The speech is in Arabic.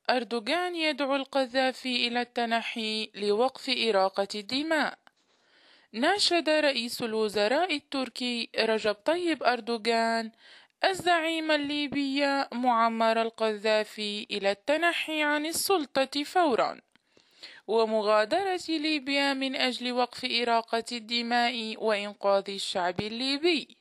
أردوغان يدعو القذافي إلى التنحي لوقف إراقة الدماء. ناشد رئيس الوزراء التركي رجب طيب أردوغان الزعيم الليبي معمر القذافي إلى التنحي عن السلطة فورا ومغادرة ليبيا من أجل وقف إراقة الدماء وإنقاذ الشعب الليبي.